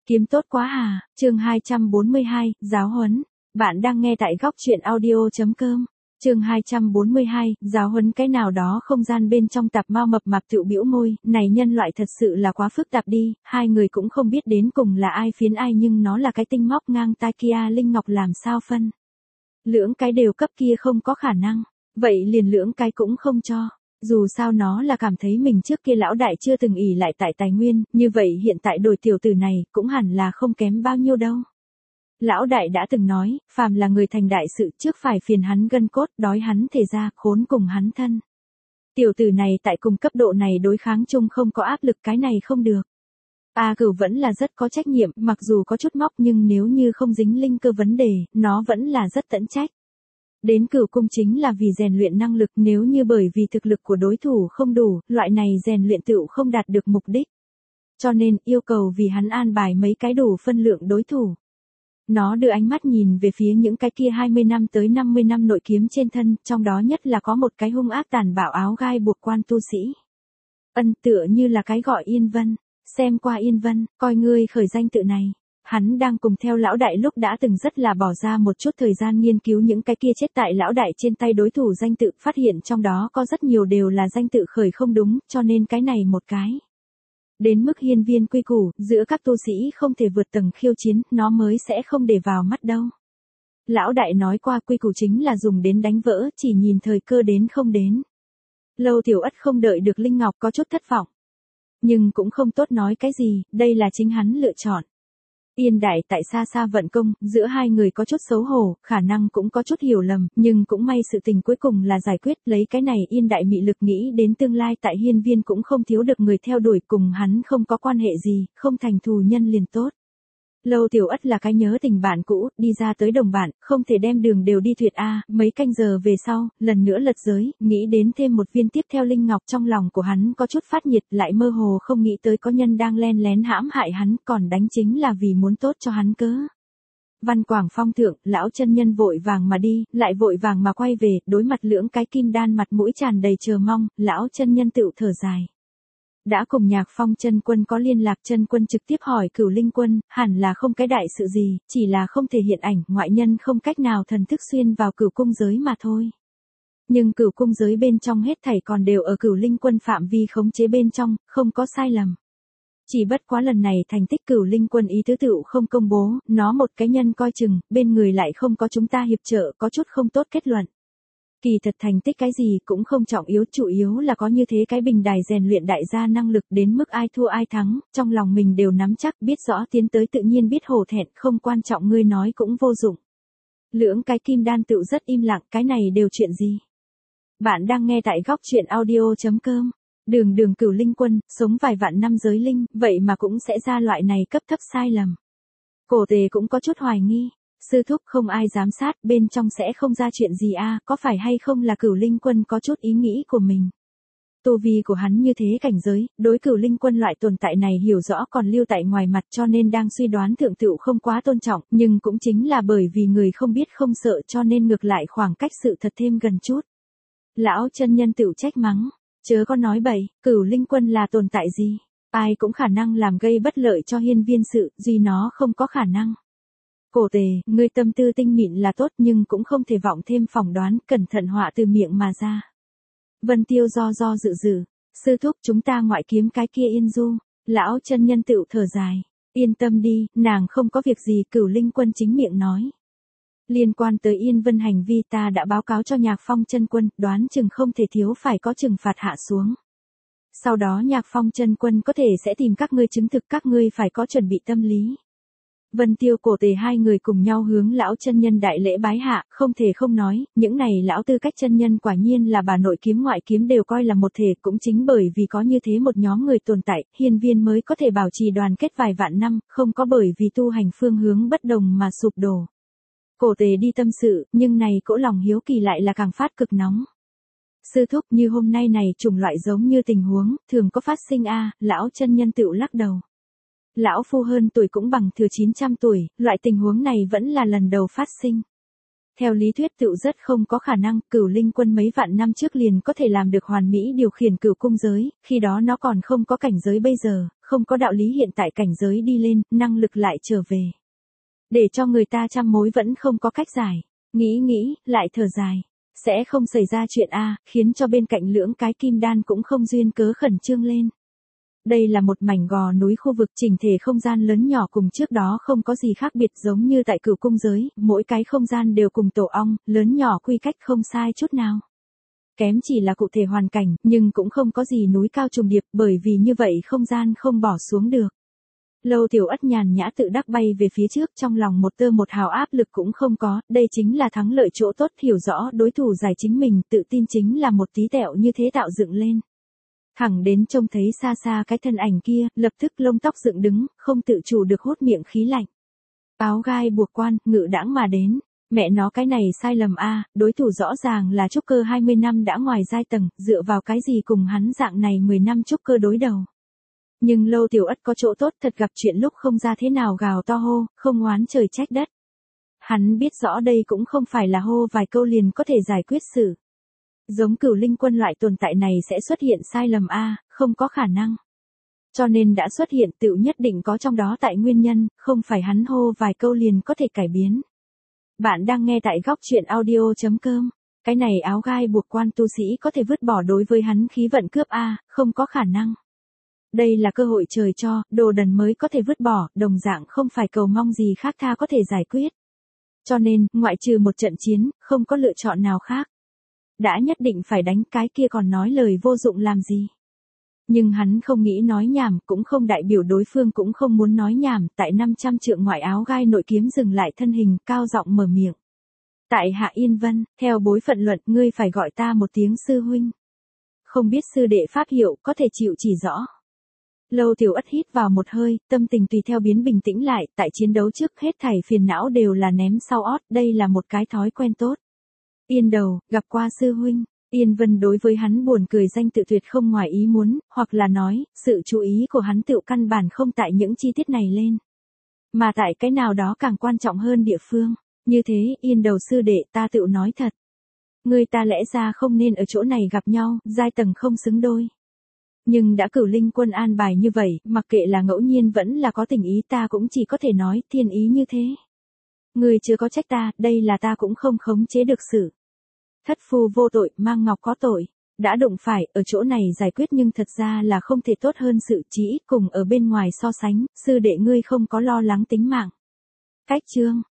Kiếm tốt quá à, chương 242, giáo huấn. Bạn đang nghe tại góc truyện audio.com. Chương 242, giáo huấn cái nào đó không gian bên trong tạp mao mập mạp tựu bĩu môi, này nhân loại thật sự là quá phức tạp đi, hai người cũng không biết đến cùng là ai phiến ai nhưng nó là cái tinh móc ngang tai kia Linh Ngọc làm sao phân. Lưỡng cái đều cấp kia không có khả năng, vậy liền lưỡng cái cũng không cho. Dù sao nó là cảm thấy mình trước kia lão đại chưa từng ỷ lại tại tài nguyên, như vậy hiện tại đổi tiểu tử này cũng hẳn là không kém bao nhiêu đâu. Lão đại đã từng nói, phàm là người thành đại sự trước phải phiền hắn gân cốt, đói hắn thể ra, khốn cùng hắn thân. Tiểu tử này tại cùng cấp độ này đối kháng chung không có áp lực cái này không được. A Cửu vẫn là rất có trách nhiệm, mặc dù có chút móc nhưng nếu như không dính linh cơ vấn đề, nó vẫn là rất tận trách. Đến Cửu cung chính là vì rèn luyện năng lực, nếu như bởi vì thực lực của đối thủ không đủ, loại này rèn luyện tựu không đạt được mục đích. Cho nên, yêu cầu vì hắn an bài mấy cái đủ phân lượng đối thủ. Nó đưa ánh mắt nhìn về phía những cái kia 20 năm tới 50 năm nội kiếm trên thân, trong đó nhất là có một cái hung ác tàn bạo áo gai buộc quan tu sĩ. Tựa như là cái gọi Yên Vân, xem qua Yên Vân, coi ngươi khởi danh tự này. Hắn đang cùng theo lão đại lúc đã từng rất là bỏ ra một chút thời gian nghiên cứu những cái kia chết tại lão đại trên tay đối thủ danh tự, phát hiện trong đó có rất nhiều đều là danh tự khởi không đúng, cho nên cái này một cái. Đến mức hiên viên quy củ, giữa các tu sĩ không thể vượt tầng khiêu chiến, nó mới sẽ không để vào mắt đâu. Lão đại nói qua quy củ chính là dùng đến đánh vỡ, chỉ nhìn thời cơ đến không đến. Lâu Tiểu Ất không đợi được Linh Ngọc có chút thất vọng. Nhưng cũng không tốt nói cái gì, đây là chính hắn lựa chọn. Yên Đại tại xa xa vận công, giữa hai người có chút xấu hổ, khả năng cũng có chút hiểu lầm, nhưng cũng may sự tình cuối cùng là giải quyết, lấy cái này Yên Đại mị lực nghĩ đến tương lai tại hiên viên cũng không thiếu được người theo đuổi, cùng hắn không có quan hệ gì, không thành thù nhân liền tốt. Lâu Tiểu Ất là cái nhớ tình bạn cũ, đi ra tới đồng bạn, không thể đem đường đều đi tuyệt a, mấy canh giờ về sau, lần nữa lật giới, nghĩ đến thêm một viên tiếp theo Linh Ngọc, trong lòng của hắn có chút phát nhiệt, lại mơ hồ không nghĩ tới có nhân đang len lén hãm hại hắn, còn đánh chính là vì muốn tốt cho hắn cớ. Văn Quảng Phong thượng, lão chân nhân vội vàng mà đi, lại vội vàng mà quay về, đối mặt lưỡng cái kim đan mặt mũi tràn đầy chờ mong, lão chân nhân tựu thở dài. Đã cùng Nhạc Phong chân quân có liên lạc, chân quân trực tiếp hỏi Cửu Linh Quân, hẳn là không cái đại sự gì, chỉ là không thể hiện ảnh, ngoại nhân không cách nào thần thức xuyên vào Cửu cung giới mà thôi. Nhưng Cửu cung giới bên trong hết thảy còn đều ở Cửu Linh Quân phạm vi khống chế bên trong, không có sai lầm. Chỉ bất quá lần này thành tích Cửu Linh Quân ý tứ tựu không công bố, nó một cái nhân coi chừng, bên người lại không có chúng ta hiệp trợ, có chút không tốt kết luận. Kỳ thật thành tích cái gì cũng không trọng yếu, chủ yếu là có như thế cái bình đài rèn luyện đại gia năng lực, đến mức ai thua ai thắng, trong lòng mình đều nắm chắc, biết rõ tiến tới tự nhiên biết hổ thẹn, không quan trọng ngươi nói cũng vô dụng. Lưỡng cái kim đan tựu rất im lặng, cái này đều chuyện gì? Bạn đang nghe tại góc truyện audio.com. Đường Cửu Linh Quân, sống vài vạn năm giới linh, vậy mà cũng sẽ ra loại này cấp thấp sai lầm. Cổ Tề cũng có chút hoài nghi. Sư thúc không ai giám sát, bên trong sẽ không ra chuyện gì a, có phải hay không là Cửu Linh Quân có chút ý nghĩ của mình. Tu vi của hắn như thế cảnh giới, đối Cửu Linh Quân loại tồn tại này hiểu rõ còn lưu tại ngoài mặt, cho nên đang suy đoán thượng tựu không quá tôn trọng, nhưng cũng chính là bởi vì người không biết không sợ cho nên ngược lại khoảng cách sự thật thêm gần chút. Lão chân nhân tựu trách mắng, chớ có nói bậy, Cửu Linh Quân là tồn tại gì, ai cũng khả năng làm gây bất lợi cho hiên viên sự, duy nó không có khả năng. Cổ Tề, ngươi tâm tư tinh mịn là tốt nhưng cũng không thể vọng thêm phỏng đoán, cẩn thận họa từ miệng mà ra. Vân Tiêu do dự, sư thúc chúng ta ngoại kiếm cái kia Yên Du, lão chân nhân tựu thở dài, yên tâm đi, nàng không có việc gì, Cửu Linh Quân chính miệng nói. Liên quan tới Yên Vân hành vi ta đã báo cáo cho Nhạc Phong chân quân, đoán chừng không thể thiếu phải có trừng phạt hạ xuống. Sau đó Nhạc Phong chân quân có thể sẽ tìm các ngươi chứng thực, các ngươi phải có chuẩn bị tâm lý. Vân Tiêu Cổ Tề hai người cùng nhau hướng lão chân nhân đại lễ bái hạ, không thể không nói, những này lão tư cách chân nhân quả nhiên là bà nội kiếm ngoại kiếm đều coi là một thể, cũng chính bởi vì có như thế một nhóm người tồn tại, hiên viên mới có thể bảo trì đoàn kết vài vạn năm, không có bởi vì tu hành phương hướng bất đồng mà sụp đổ. Cổ Tề đi tâm sự, nhưng này cỗ lòng hiếu kỳ lại là càng phát cực nóng. Sư thúc như hôm nay này chủng loại giống như tình huống, thường có phát sinh a, lão chân nhân tựu lắc đầu. Lão phu hơn tuổi cũng bằng thừa 900 tuổi, loại tình huống này vẫn là lần đầu phát sinh. Theo lý thuyết tựu rất không có khả năng, Cửu Linh Quân mấy vạn năm trước liền có thể làm được hoàn mỹ điều khiển Cửu cung giới, khi đó nó còn không có cảnh giới bây giờ, không có đạo lý hiện tại cảnh giới đi lên, năng lực lại trở về. Để cho người ta trăm mối vẫn không có cách giải. Nghĩ, lại thở dài. Sẽ không xảy ra chuyện A, khiến cho bên cạnh lưỡng cái kim đan cũng không duyên cớ khẩn trương lên. Đây là một mảnh gò núi khu vực chỉnh thể không gian lớn nhỏ cùng trước đó không có gì khác biệt giống như tại Cửu Cung giới, mỗi cái không gian đều cùng tổ ong, lớn nhỏ quy cách không sai chút nào. Kém chỉ là cụ thể hoàn cảnh, nhưng cũng không có gì núi cao trùng điệp bởi vì như vậy không gian không bỏ xuống được. Lâu Tiểu Ất nhàn nhã tự đắc bay về phía trước trong lòng một tơ một hào áp lực cũng không có, đây chính là thắng lợi chỗ tốt hiểu rõ đối thủ giải chính mình, tự tin chính là một tí tẹo như thế tạo dựng lên. Thẳng đến trông thấy xa xa cái thân ảnh kia, lập tức lông tóc dựng đứng, không tự chủ được hốt miệng khí lạnh. Áo gai buộc quan, ngự đãng mà đến. Mẹ nó cái này sai lầm a, đối thủ rõ ràng là trúc cơ 20 năm đã ngoài giai tầng, dựa vào cái gì cùng hắn dạng này 10 năm trúc cơ đối đầu. Nhưng Lâu Tiểu Ất có chỗ tốt thật gặp chuyện lúc không ra thế nào gào to hô, không oán trời trách đất. Hắn biết rõ đây cũng không phải là hô vài câu liền có thể giải quyết sự. Giống Cửu Linh Quân loại tồn tại này sẽ xuất hiện sai lầm a, không có khả năng. Cho nên đã xuất hiện tựu nhất định có trong đó tại nguyên nhân, không phải hắn hô vài câu liền có thể cải biến. Bạn đang nghe tại góc truyện audio.com. Cái này áo gai buộc quan tu sĩ có thể vứt bỏ đối với hắn khí vận cướp a, không có khả năng. Đây là cơ hội trời cho, đồ đần mới có thể vứt bỏ, đồng dạng không phải cầu mong gì khác tha có thể giải quyết. Cho nên, ngoại trừ một trận chiến, không có lựa chọn nào khác. Đã nhất định phải đánh cái kia còn nói lời vô dụng làm gì. Nhưng hắn không nghĩ nói nhảm, cũng không đại biểu đối phương cũng không muốn nói nhảm, tại 500 trượng ngoại áo gai nội kiếm dừng lại thân hình, cao giọng mở miệng. Tại Hạ Yên Vân, theo bối phận luận, ngươi phải gọi ta một tiếng sư huynh. Không biết sư đệ pháp hiệu, có thể chịu chỉ rõ. Lâu Tiểu Ất hít vào một hơi, tâm tình tùy theo biến bình tĩnh lại, tại chiến đấu trước hết thảy phiền não đều là ném sau ót, đây là một cái thói quen tốt. Yên đầu, gặp qua sư huynh. Yên Vân đối với hắn buồn cười danh tự tuyệt không ngoài ý muốn, hoặc là nói, sự chú ý của hắn tựu căn bản không tại những chi tiết này lên. Mà tại cái nào đó càng quan trọng hơn địa phương. Như thế, Yên đầu sư đệ ta tựu nói thật. Người ta lẽ ra không nên ở chỗ này gặp nhau, giai tầng không xứng đôi. Nhưng đã Cửu Linh Quân an bài như vậy, mặc kệ là ngẫu nhiên vẫn là có tình ý ta cũng chỉ có thể nói thiên ý như thế. Người chưa có trách ta, đây là ta cũng không khống chế được sự. Thất phu vô tội, mang ngọc có tội. Đã đụng phải, ở chỗ này giải quyết nhưng thật ra là không thể tốt hơn sự chỉ ít cùng ở bên ngoài so sánh, sư đệ ngươi không có lo lắng tính mạng. Cách chương.